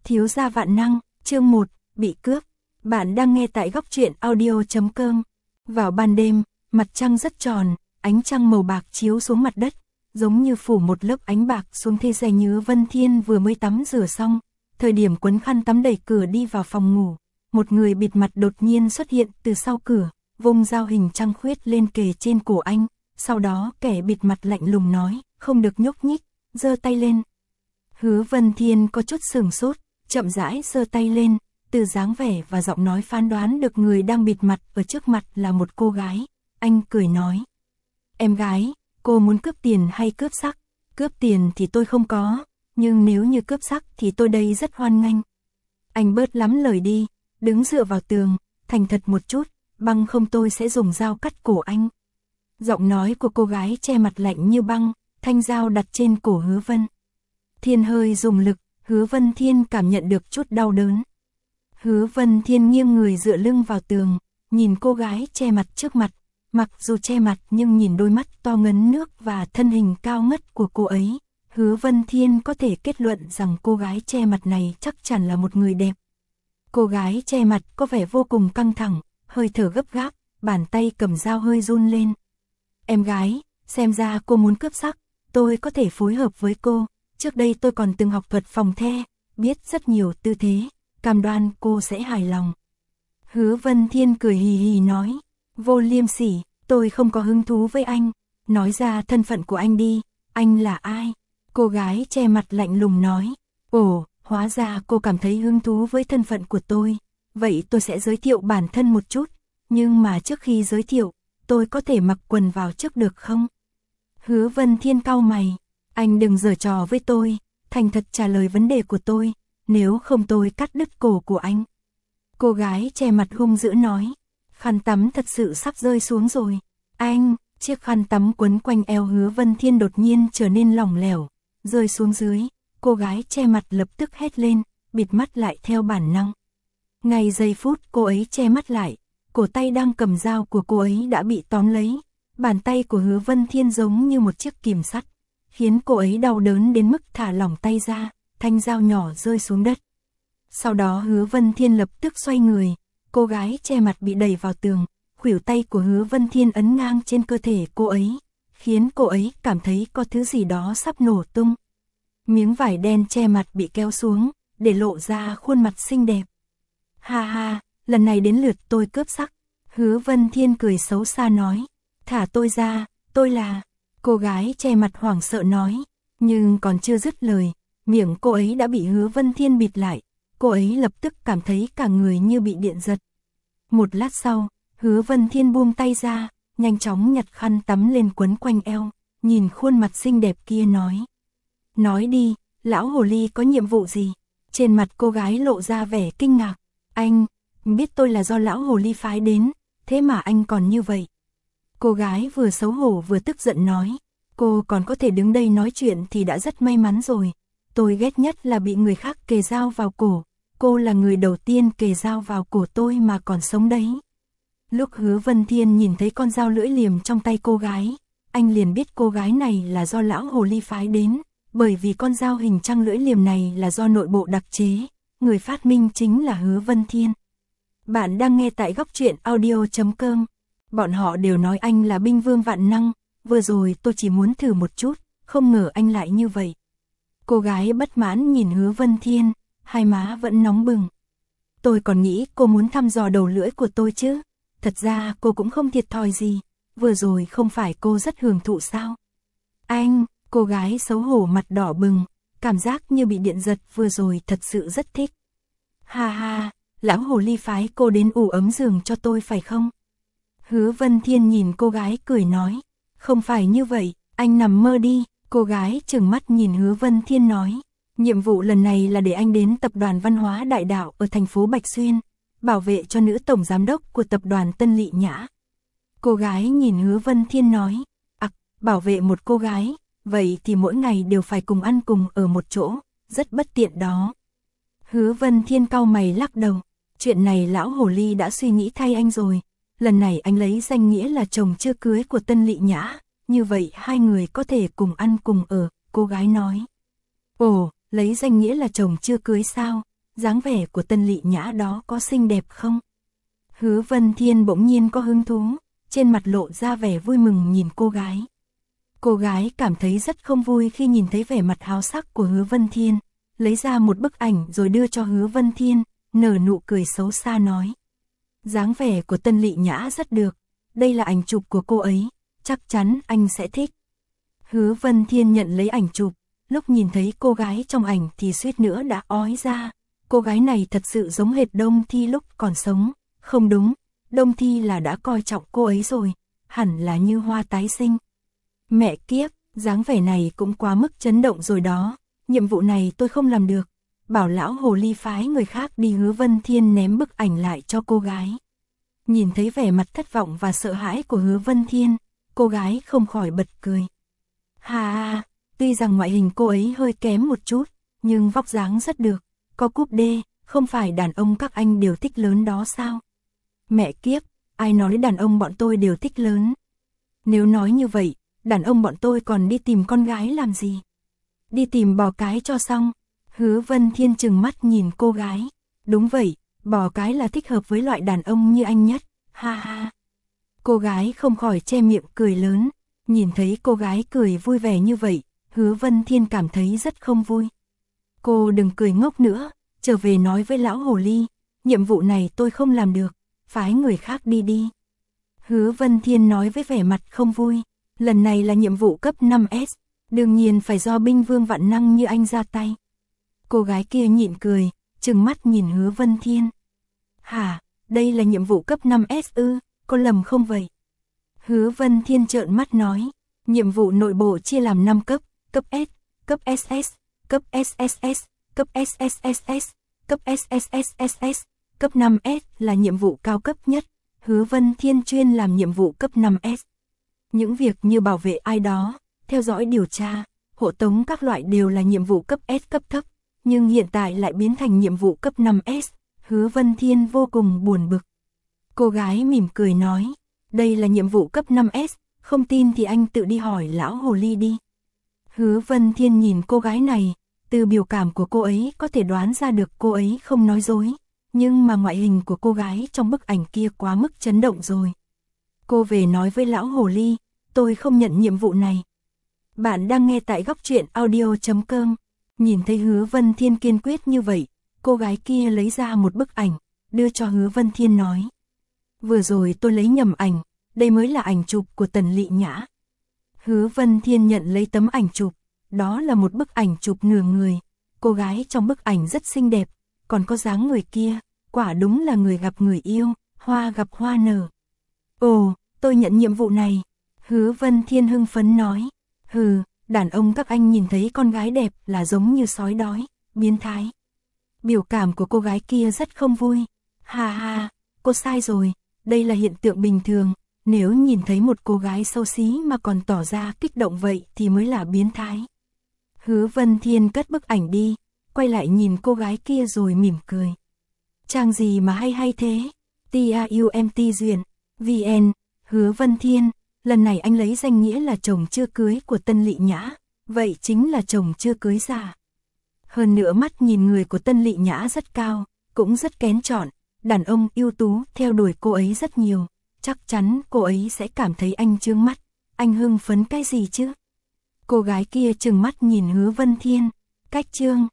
Thiếu gia vạn năng, chương 1, bị cướp. Bạn đang nghe tại góc truyện audio.com. Vào ban đêm, mặt trăng rất tròn, ánh trăng màu bạc chiếu xuống mặt đất, giống như phủ một lớp ánh bạc xuống thế giới. Hứa Vân Thiên vừa mới tắm rửa xong, thời điểm quấn khăn tắm đẩy cửa đi vào phòng ngủ, một người bịt mặt đột nhiên xuất hiện từ sau cửa, vung dao hình trăng khuyết lên kề trên cổ anh, sau đó kẻ bịt mặt lạnh lùng nói, không được nhúc nhích, giơ tay lên. Hứa Vân Thiên có chút sửng sốt, chậm rãi giơ tay lên, từ dáng vẻ và giọng nói phán đoán được người đang bịt mặt ở trước mặt là một cô gái. Anh cười nói, em gái, cô muốn cướp tiền hay cướp sắc? Cướp tiền thì tôi không có, nhưng nếu như cướp sắc thì tôi đây rất hoan nghênh. Anh bớt lắm lời đi, đứng dựa vào tường, thành thật một chút, bằng không tôi sẽ dùng dao cắt cổ anh. Giọng nói của cô gái che mặt lạnh như băng, thanh dao đặt trên cổ Hứa Vân Thiên hơi dùng lực, Hứa Vân Thiên cảm nhận được chút đau đớn. Hứa Vân Thiên nghiêng người dựa lưng vào tường, nhìn cô gái che mặt trước mặt, mặc dù che mặt nhưng nhìn đôi mắt to ngấn nước và thân hình cao ngất của cô ấy, Hứa Vân Thiên có thể kết luận rằng cô gái che mặt này chắc chắn là một người đẹp. Cô gái che mặt có vẻ vô cùng căng thẳng, hơi thở gấp gáp, bàn tay cầm dao hơi run lên. Em gái, xem ra cô muốn cướp sắc, tôi có thể phối hợp với cô, trước đây tôi còn từng học thuật phòng the, biết rất nhiều tư thế, cam đoan cô sẽ hài lòng. Hứa Vân Thiên cười hì hì nói, vô liêm sỉ, tôi không có hứng thú với anh, nói ra thân phận của anh đi, anh là ai? Cô gái che mặt lạnh lùng nói, ồ, hóa ra cô cảm thấy hứng thú với thân phận của tôi, vậy tôi sẽ giới thiệu bản thân một chút, nhưng mà trước khi giới thiệu, tôi có thể mặc quần vào trước được không? Hứa Vân Thiên cau mày, anh đừng giở trò với tôi, thành thật trả lời vấn đề của tôi, nếu không tôi cắt đứt cổ của anh. Cô gái che mặt hung dữ nói, khăn tắm thật sự sắp rơi xuống rồi. Anh, chiếc khăn tắm quấn quanh eo Hứa Vân Thiên đột nhiên trở nên lỏng lẻo, rơi xuống dưới, cô gái che mặt lập tức hét lên, bịt mắt lại theo bản năng. Ngay giây phút cô ấy che mắt lại, cổ tay đang cầm dao của cô ấy đã bị tóm lấy, bàn tay của Hứa Vân Thiên giống như một chiếc kìm sắt, khiến cô ấy đau đớn đến mức thả lỏng tay ra, thanh dao nhỏ rơi xuống đất. Sau đó Hứa Vân Thiên lập tức xoay người, cô gái che mặt bị đẩy vào tường, khuỷu tay của Hứa Vân Thiên ấn ngang trên cơ thể cô ấy, khiến cô ấy cảm thấy có thứ gì đó sắp nổ tung. Miếng vải đen che mặt bị kéo xuống, để lộ ra khuôn mặt xinh đẹp. Ha ha, lần này đến lượt tôi cướp sắc. Hứa Vân Thiên cười xấu xa nói, thả tôi ra, tôi là... Cô gái che mặt hoảng sợ nói, nhưng còn chưa dứt lời, miệng cô ấy đã bị Hứa Vân Thiên bịt lại, cô ấy lập tức cảm thấy cả người như bị điện giật. Một lát sau, Hứa Vân Thiên buông tay ra, nhanh chóng nhặt khăn tắm lên quấn quanh eo, nhìn khuôn mặt xinh đẹp kia nói đi, lão hồ ly có nhiệm vụ gì? Trên mặt cô gái lộ ra vẻ kinh ngạc, anh, biết tôi là do lão hồ ly phái đến, thế mà anh còn như vậy. Cô gái vừa xấu hổ vừa tức giận nói, cô còn có thể đứng đây nói chuyện thì đã rất may mắn rồi, tôi ghét nhất là bị người khác kề dao vào cổ, cô là người đầu tiên kề dao vào cổ tôi mà còn sống đấy. Lúc Hứa Vân Thiên nhìn thấy con dao lưỡi liềm trong tay cô gái, anh liền biết cô gái này là do lão hồ ly phái đến, bởi vì con dao hình trăng lưỡi liềm này là do nội bộ đặc chế, người phát minh chính là Hứa Vân Thiên. Bạn đang nghe tại góc truyện audio.com. Bọn họ đều nói anh là binh vương vạn năng, vừa rồi tôi chỉ muốn thử một chút, không ngờ anh lại như vậy. Cô gái bất mãn nhìn Hứa Vân Thiên, hai má vẫn nóng bừng. Tôi còn nghĩ cô muốn thăm dò đầu lưỡi của tôi chứ, thật ra cô cũng không thiệt thòi gì, vừa rồi không phải cô rất hưởng thụ sao? Anh, cô gái xấu hổ mặt đỏ bừng, cảm giác như bị điện giật vừa rồi thật sự rất thích. Ha ha, lão hồ ly phái cô đến ủ ấm giường cho tôi phải không? Hứa Vân Thiên nhìn cô gái cười nói, không phải như vậy, anh nằm mơ đi. Cô gái trừng mắt nhìn Hứa Vân Thiên nói, nhiệm vụ lần này là để anh đến tập đoàn văn hóa Đại Đạo ở thành phố Bạch Xuyên, bảo vệ cho nữ tổng giám đốc của tập đoàn Tân Lị Nhã. Cô gái nhìn Hứa Vân Thiên nói, bảo vệ một cô gái, vậy thì mỗi ngày đều phải cùng ăn cùng ở một chỗ, rất bất tiện đó. Hứa Vân Thiên cau mày lắc đầu, chuyện này lão hồ ly đã suy nghĩ thay anh rồi, lần này anh lấy danh nghĩa là chồng chưa cưới của Tân Lị Nhã, như vậy hai người có thể cùng ăn cùng ở, cô gái nói. Ồ, lấy danh nghĩa là chồng chưa cưới sao, dáng vẻ của Tân Lị Nhã đó có xinh đẹp không? Hứa Vân Thiên bỗng nhiên có hứng thú, trên mặt lộ ra vẻ vui mừng nhìn cô gái. Cô gái cảm thấy rất không vui khi nhìn thấy vẻ mặt háo sắc của Hứa Vân Thiên, lấy ra một bức ảnh rồi đưa cho Hứa Vân Thiên, nở nụ cười xấu xa nói. Dáng vẻ của Tân Lị Nhã rất được, đây là ảnh chụp của cô ấy, chắc chắn anh sẽ thích. Hứa Vân Thiên nhận lấy ảnh chụp, lúc nhìn thấy cô gái trong ảnh thì suýt nữa đã ói ra. Cô gái này thật sự giống hệt Đông Thi lúc còn sống, không đúng, Đông Thi là đã coi trọng cô ấy rồi, hẳn là như hoa tái sinh. Mẹ kiếp, dáng vẻ này cũng quá mức chấn động rồi đó, nhiệm vụ này tôi không làm được. Bảo lão hồ ly phái người khác đi. Hứa Vân Thiên ném bức ảnh lại cho cô gái. Nhìn thấy vẻ mặt thất vọng và sợ hãi của Hứa Vân Thiên, cô gái không khỏi bật cười. Hà, tuy rằng ngoại hình cô ấy hơi kém một chút, nhưng vóc dáng rất được, có cúp D, không phải đàn ông các anh đều thích lớn đó sao? Mẹ kiếp, ai nói đàn ông bọn tôi đều thích lớn? Nếu nói như vậy, đàn ông bọn tôi còn đi tìm con gái làm gì? Đi tìm bò cái cho xong. Hứa Vân Thiên trừng mắt nhìn cô gái. Đúng vậy, bò cái là thích hợp với loại đàn ông như anh nhất, ha ha. Cô gái không khỏi che miệng cười lớn. Nhìn thấy cô gái cười vui vẻ như vậy, Hứa Vân Thiên cảm thấy rất không vui. Cô đừng cười ngốc nữa, trở về nói với lão hồ ly, nhiệm vụ này tôi không làm được, phái người khác đi đi. Hứa Vân Thiên nói với vẻ mặt không vui, lần này là nhiệm vụ cấp 5S, đương nhiên phải do binh vương vạn năng như anh ra tay. Cô gái kia nhịn cười, trừng mắt nhìn Hứa Vân Thiên. Hả, đây là nhiệm vụ cấp 5S ư, có lầm không vậy? Hứa Vân Thiên trợn mắt nói, nhiệm vụ nội bộ chia làm 5 cấp, cấp S, cấp SS, cấp SSS, cấp SSSS, cấp SSSS, cấp 5S là nhiệm vụ cao cấp nhất. Hứa Vân Thiên chuyên làm nhiệm vụ cấp 5S. Những việc như bảo vệ ai đó, theo dõi điều tra, hộ tống các loại đều là nhiệm vụ cấp S cấp thấp, nhưng hiện tại lại biến thành nhiệm vụ cấp 5S, Hứa Vân Thiên vô cùng buồn bực. Cô gái mỉm cười nói, đây là nhiệm vụ cấp 5S, không tin thì anh tự đi hỏi lão hồ ly đi. Hứa Vân Thiên nhìn cô gái này, từ biểu cảm của cô ấy có thể đoán ra được cô ấy không nói dối, nhưng mà ngoại hình của cô gái trong bức ảnh kia quá mức chấn động rồi. Cô về nói với lão hồ ly, tôi không nhận nhiệm vụ này. Bạn đang nghe tại góc truyện audio.com. Nhìn thấy Hứa Vân Thiên kiên quyết như vậy, cô gái kia lấy ra một bức ảnh, đưa cho Hứa Vân Thiên nói. Vừa rồi tôi lấy nhầm ảnh, đây mới là ảnh chụp của Tần Lị Nhã. Hứa Vân Thiên nhận lấy tấm ảnh chụp, đó là một bức ảnh chụp nửa người. Cô gái trong bức ảnh rất xinh đẹp, còn có dáng người kia, quả đúng là người gặp người yêu, hoa gặp hoa nở. Ồ, tôi nhận nhiệm vụ này. Hứa Vân Thiên hưng phấn nói. Hừ, đàn ông các anh nhìn thấy con gái đẹp là giống như sói đói, biến thái. Biểu cảm của cô gái kia rất không vui. Ha ha, cô sai rồi, đây là hiện tượng bình thường. Nếu nhìn thấy một cô gái xấu xí mà còn tỏ ra kích động vậy thì mới là biến thái. Hứa Vân Thiên cất bức ảnh đi, quay lại nhìn cô gái kia rồi mỉm cười. Trang gì mà hay hay thế? TAUMT Duyên, VN, Hứa Vân Thiên, lần này anh lấy danh nghĩa là chồng chưa cưới của Tân Lị Nhã, vậy chính là chồng chưa cưới già. Hơn nữa mắt nhìn người của Tân Lị Nhã rất cao, cũng rất kén chọn, đàn ông ưu tú theo đuổi cô ấy rất nhiều, chắc chắn cô ấy sẽ cảm thấy anh chướng mắt, anh hưng phấn cái gì chứ? Cô gái kia trừng mắt nhìn Hứa Vân Thiên, cách trương,